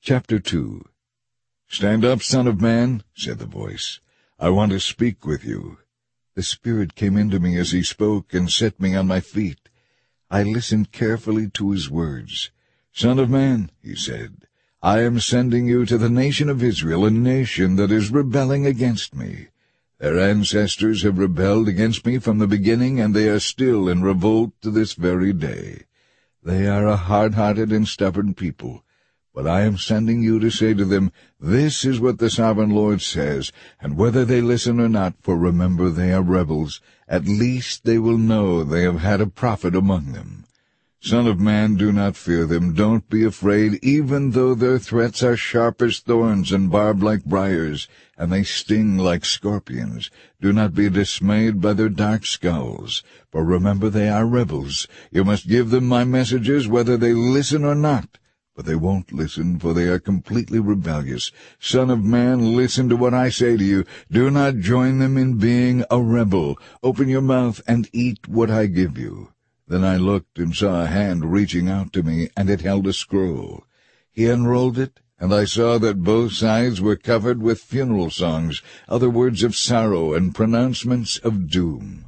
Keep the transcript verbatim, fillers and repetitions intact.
Chapter two. "Stand up, Son of Man," said the voice. "I want to speak with you." The Spirit came into me as he spoke and set me on my feet. I listened carefully to his words. "Son of man," he said, "I am sending you to the nation of Israel, a nation that is rebelling against me. Their ancestors have rebelled against me from the beginning, and they are still in revolt to this very day. They are a hard-hearted and stubborn people. But I am sending you to say to them, 'This is what the Sovereign Lord says,' and whether they listen or not, for remember they are rebels, at least they will know they have had a prophet among them. Son of man, do not fear them, don't be afraid, even though their threats are sharp as thorns and barbed like briars, and they sting like scorpions. Do not be dismayed by their dark scowls, for remember they are rebels. You must give them my messages whether they listen or not. But they won't listen, for they are completely rebellious. Son of man, listen to what I say to you. Do not join them in being a rebel. Open your mouth and eat what I give you." Then I looked and saw a hand reaching out to me, and it held a scroll. He unrolled it, and I saw that both sides were covered with funeral songs, other words of sorrow and pronouncements of doom.